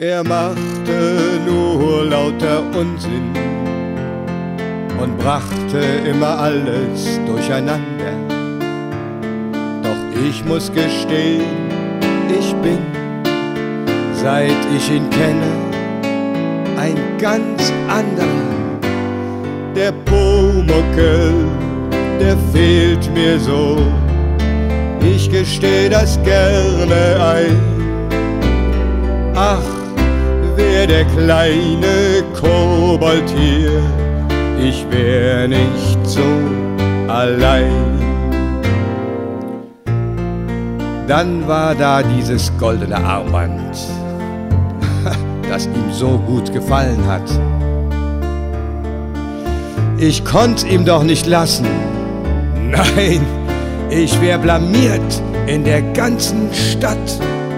Er machte nur lauter Unsinn und brachte immer alles durcheinander. Doch ich muss gestehen, ich bin, seit ich ihn kenne, ein ganz anderer. Der Pumuckl, der fehlt mir so, ich gesteh das gerne ein. Ach, wär der kleine Kobold hier, ich wär nicht so allein. Dann war da dieses goldene Armband, das ihm so gut gefallen hat. Ich konnt's ihm doch nicht lassen. Nein, ich wär blamiert in der ganzen Stadt.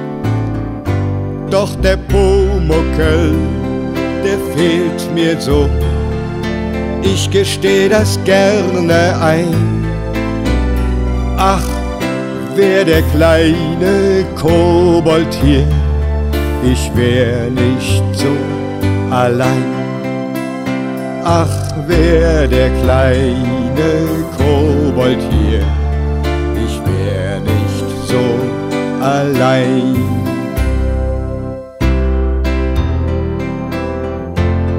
Doch der Pumuckl, der fehlt mir so, ich gesteh das gerne ein. Ach, wär der kleine Kobold hier, ich wär nicht so allein. Ach, wär der kleine Kobold hier, ich wär nicht so allein.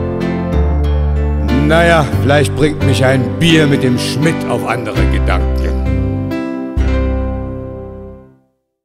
Naja, vielleicht bringt mich ein Bier mit dem Schmidt auf andere Gedanken.